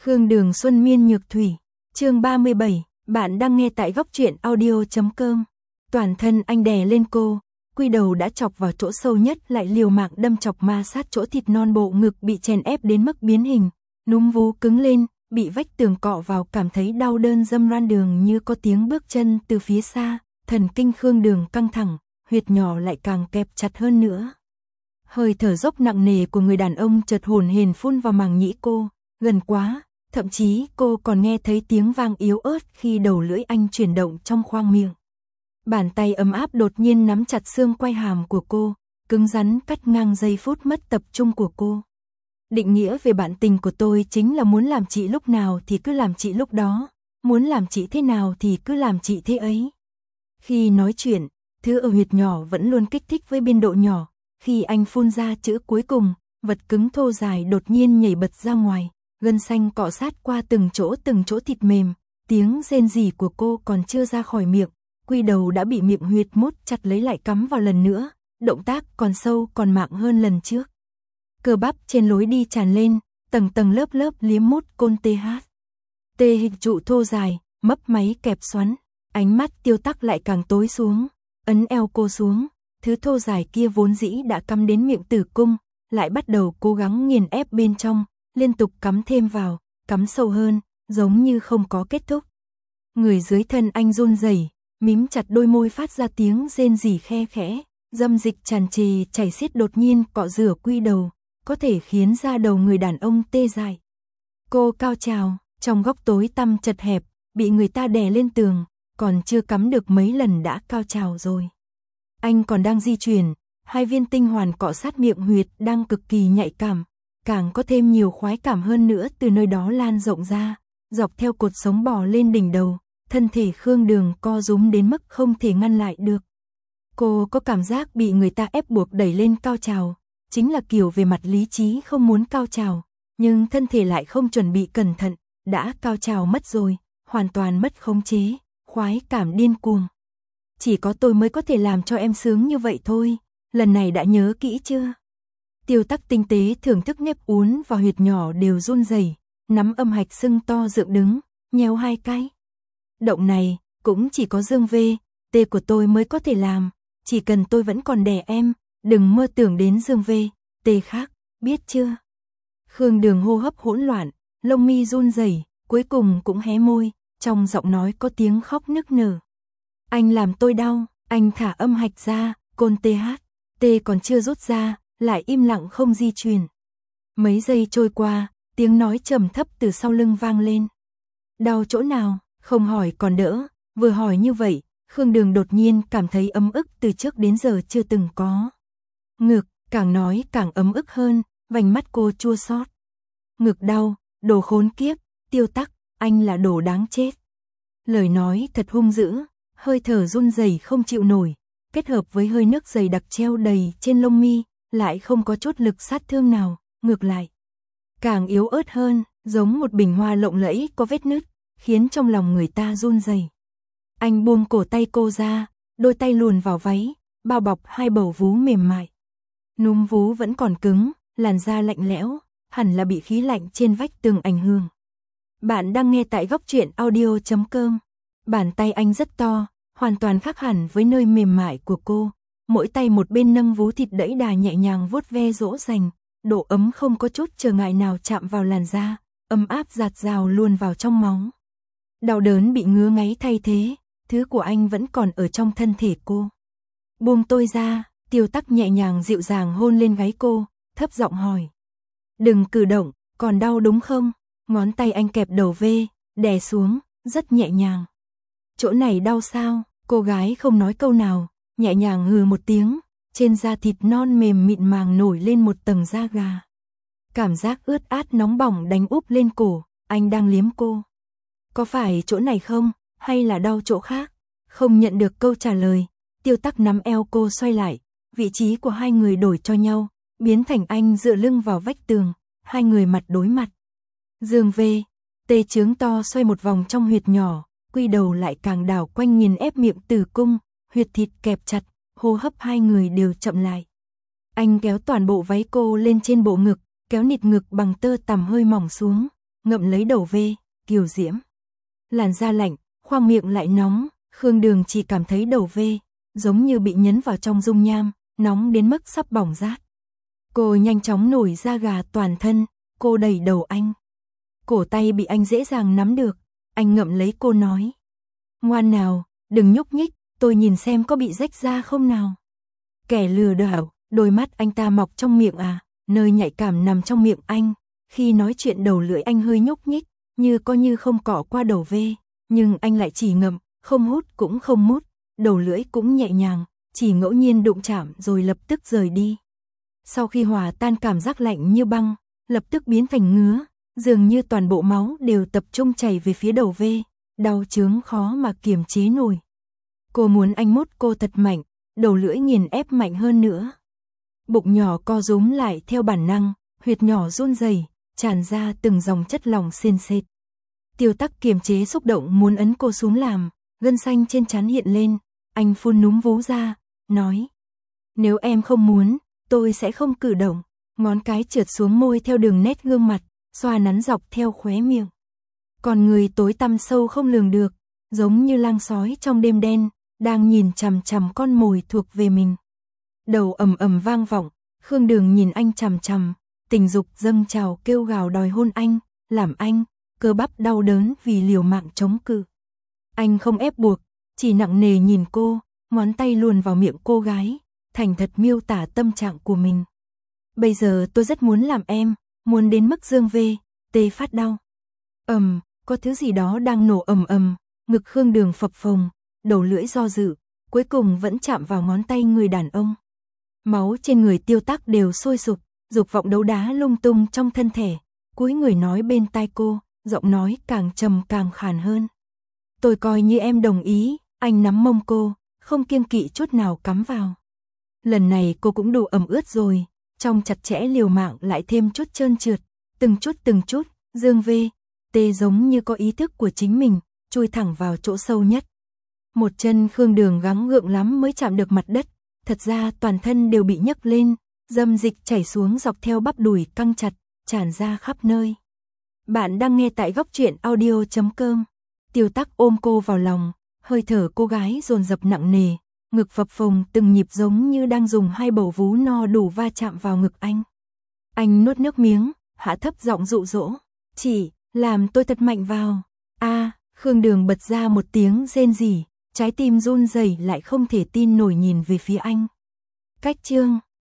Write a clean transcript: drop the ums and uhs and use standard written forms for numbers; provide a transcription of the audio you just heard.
Khương Đường Xuân Miên Nhược Thủy, chương 37, bạn đang nghe tại góc truyện audio.com. Toàn thân anh đè lên cô, quy đầu đã chọc vào chỗ sâu nhất lại liều mạng đâm chọc ma sát chỗ thịt non bộ ngực bị chèn ép đến mức biến hình, núm vú cứng lên, bị vách tường cọ vào cảm thấy đau đơn dâm ran đường như có tiếng bước chân từ phía xa, thần kinh Khương Đường căng thẳng, huyệt nhỏ lại càng kẹp chặt hơn nữa. Hơi thở dốc nặng nề của người đàn ông chợt hồn hển phun vào màng nhĩ cô, gần quá, thậm chí cô còn nghe thấy tiếng vang yếu ớt khi đầu lưỡi anh chuyển động trong khoang miệng. Bàn tay ấm áp đột nhiên nắm chặt xương quai hàm của cô, cứng rắn cắt ngang giây phút mất tập trung của cô. Định nghĩa về bạn tình của tôi chính là muốn làm chị lúc nào thì cứ làm chị lúc đó, muốn làm chị thế nào thì cứ làm chị thế ấy. Khi nói chuyện, thứ ở huyệt nhỏ vẫn luôn kích thích với biên độ nhỏ, khi anh phun ra chữ cuối cùng, vật cứng thô dài đột nhiên nhảy bật ra ngoài, gân xanh cọ sát qua từng chỗ thịt mềm, tiếng rên rỉ của cô còn chưa ra khỏi miệng, quy đầu đã bị miệng huyệt mút chặt lấy lại cắm vào lần nữa, động tác còn sâu còn mạng hơn lần trước. Cơ bắp trên lối đi tràn lên, tầng tầng lớp lớp liếm mút côn TH. Tê hình trụ thô dài, mấp máy kẹp xoắn, ánh mắt Tiêu Tắc lại càng tối xuống, ấn eo cô xuống, thứ thô dài kia vốn dĩ đã cắm đến miệng tử cung, lại bắt đầu cố gắng nghiền ép bên trong, liên tục cắm thêm vào, cắm sâu hơn, giống như không có kết thúc. Người dưới thân anh run rẩy, mím chặt đôi môi phát ra tiếng rên rỉ khe khẽ, dâm dịch tràn trề chảy xiết đột nhiên cọ rửa quy đầu, có thể khiến da đầu người đàn ông tê dại. Cô cao trào, trong góc tối tăm chật hẹp, bị người ta đè lên tường, còn chưa cắm được mấy lần đã cao trào rồi. Anh còn đang di chuyển, hai viên tinh hoàn cọ sát miệng huyệt đang cực kỳ nhạy cảm, càng có thêm nhiều khoái cảm hơn nữa từ nơi đó lan rộng ra, dọc theo cột sống bò lên đỉnh đầu, thân thể Khương Đường co rúm đến mức không thể ngăn lại được. Cô có cảm giác bị người ta ép buộc đẩy lên cao trào, chính là kiểu về mặt lý trí không muốn cao trào, nhưng thân thể lại không chuẩn bị cẩn thận, đã cao trào mất rồi, hoàn toàn mất khống chế, khoái cảm điên cuồng. Chỉ có tôi mới có thể làm cho em sướng như vậy thôi, lần này đã nhớ kỹ chưa? Tiêu Tắc tinh tế thưởng thức nếp uốn và huyệt nhỏ đều run rẩy, nắm âm hạch sưng to dựng đứng, nhéo hai cái. Động này, cũng chỉ có Dương V, T của tôi mới có thể làm, chỉ cần tôi vẫn còn đẻ em, đừng mơ tưởng đến Dương V, T khác, biết chưa? Khương Đường hô hấp hỗn loạn, lông mi run rẩy, cuối cùng cũng hé môi, trong giọng nói có tiếng khóc nức nở. Anh làm tôi đau, anh thả âm hạch ra, côn TH, T còn chưa rút ra, lại im lặng không di chuyển. Mấy giây trôi qua, tiếng nói trầm thấp từ sau lưng vang lên. Đau chỗ nào, không hỏi còn đỡ, vừa hỏi như vậy, Khương Đường đột nhiên cảm thấy ấm ức từ trước đến giờ chưa từng có. Ngực, càng nói càng ấm ức hơn, vành mắt cô chua xót. Ngực đau, đồ khốn kiếp, Tiêu Tắc, anh là đồ đáng chết. Lời nói thật hung dữ, hơi thở run rẩy không chịu nổi, kết hợp với hơi nước dày đặc treo đầy trên lông mi, lại không có chút lực sát thương nào, ngược lại càng yếu ớt hơn, giống một bình hoa lộng lẫy có vết nứt, khiến trong lòng người ta run rẩy. Anh buông cổ tay cô ra, đôi tay luồn vào váy, bao bọc hai bầu vú mềm mại. Núm vú vẫn còn cứng, làn da lạnh lẽo, hẳn là bị khí lạnh trên vách tường ảnh hưởng. Bạn đang nghe tại góc truyện audio.com. Bàn tay anh rất to, hoàn toàn khác hẳn với nơi mềm mại của cô. Mỗi tay một bên nâng vú thịt đẫy đà nhẹ nhàng vuốt ve dỗ dành, độ ấm không có chút trở ngại nào chạm vào làn da, ấm áp dạt dào luôn vào trong máu. Đau đớn bị ngứa ngáy thay thế, thứ của anh vẫn còn ở trong thân thể cô. Buông tôi ra, Tiêu Tắc nhẹ nhàng dịu dàng hôn lên gáy cô, thấp giọng hỏi. Đừng cử động, còn đau đúng không? Ngón tay anh kẹp đầu V, đè xuống, rất nhẹ nhàng. Chỗ này đau sao? Cô gái không nói câu nào, nhẹ nhàng hừ một tiếng, trên da thịt non mềm mịn màng nổi lên một tầng da gà. Cảm giác ướt át nóng bỏng đánh úp lên cổ, anh đang liếm cô. Có phải chỗ này không, hay là đau chỗ khác? Không nhận được câu trả lời, Tiêu Tắc nắm eo cô xoay lại, vị trí của hai người đổi cho nhau, biến thành anh dựa lưng vào vách tường, hai người mặt đối mặt. Dương V, T trướng to xoay một vòng trong huyệt nhỏ, quy đầu lại càng đảo quanh nghiền ép miệng tử cung, huyệt thịt kẹp chặt, hô hấp hai người đều chậm lại. Anh kéo toàn bộ váy cô lên trên bộ ngực, kéo nịt ngực bằng tơ tằm hơi mỏng xuống, ngậm lấy đầu V, kiều diễm. Làn da lạnh, khoang miệng lại nóng, Khương Đường chỉ cảm thấy đầu V, giống như bị nhấn vào trong dung nham, nóng đến mức sắp bỏng rát. Cô nhanh chóng nổi da gà toàn thân, cô đẩy đầu anh. Cổ tay bị anh dễ dàng nắm được, anh ngậm lấy cô nói. Ngoan nào, đừng nhúc nhích, tôi nhìn xem có bị rách da không nào. Kẻ lừa đảo, đôi mắt anh ta mọc trong miệng à, nơi nhạy cảm nằm trong miệng anh. Khi nói chuyện đầu lưỡi anh hơi nhúc nhích, như có như không cọ qua đầu V, nhưng anh lại chỉ ngậm, không hút cũng không mút, đầu lưỡi cũng nhẹ nhàng, chỉ ngẫu nhiên đụng chạm rồi lập tức rời đi. Sau khi hòa tan cảm giác lạnh như băng, lập tức biến thành ngứa, dường như toàn bộ máu đều tập trung chảy về phía đầu V, đau chướng khó mà kiềm chế nổi. Cô muốn anh mút cô thật mạnh, đầu lưỡi nghiền ép mạnh hơn nữa. Bụng nhỏ co rúm lại theo bản năng, huyệt nhỏ run rẩy, tràn ra từng dòng chất lỏng sền sệt. Tiêu Tắc kiềm chế xúc động muốn ấn cô xuống làm, gân xanh trên trán hiện lên, anh phun núm vú ra, nói. Nếu em không muốn, tôi sẽ không cử động. Ngón cái trượt xuống môi theo đường nét gương mặt, xoa nắn dọc theo khóe miệng. Còn người tối tăm sâu không lường được, giống như lang sói trong đêm đen, đang nhìn chằm chằm con mồi thuộc về mình. Đầu ầm ầm vang vọng, Khương Đường nhìn anh chằm chằm, tình dục dâng trào kêu gào đòi hôn anh, làm anh, cơ bắp đau đớn vì liều mạng chống cự. Anh không ép buộc, chỉ nặng nề nhìn cô, ngón tay luồn vào miệng cô gái, thành thật miêu tả tâm trạng của mình. Bây giờ tôi rất muốn làm em, muốn đến mức dương V, tê phát đau. Có thứ gì đó đang nổ ầm ầm, ngực Khương Đường phập phồng, đầu lưỡi do dự, cuối cùng vẫn chạm vào ngón tay người đàn ông. Máu trên người Tiêu Tắc đều sôi sục, dục vọng đấu đá lung tung trong thân thể, cúi người nói bên tai cô, giọng nói càng trầm càng khàn hơn. Tôi coi như em đồng ý, anh nắm mông cô, không kiêng kỵ chút nào cắm vào. Lần này cô cũng đủ ẩm ướt rồi, trong chặt chẽ liều mạng lại thêm chút trơn trượt, từng chút, dương V, tê giống như có ý thức của chính mình, chui thẳng vào chỗ sâu nhất. Một chân Khương Đường gắng gượng lắm mới chạm được mặt đất, thật ra toàn thân đều bị nhấc lên, dâm dịch chảy xuống dọc theo bắp đùi căng chặt, tràn ra khắp nơi. Bạn đang nghe tại Góc Truyện Audio.com. Tiêu Tắc ôm cô vào lòng, hơi thở cô gái dồn dập nặng nề, ngực phập phồng từng nhịp giống như đang dùng hai bầu vú no đủ va chạm vào ngực anh. Anh nuốt nước miếng, hạ thấp giọng dụ dỗ, "Chị, làm tôi thật mạnh vào." Khương Đường bật ra một tiếng rên rỉ, trái tim run rẩy lại không thể tin nổi nhìn về phía anh. Cách chương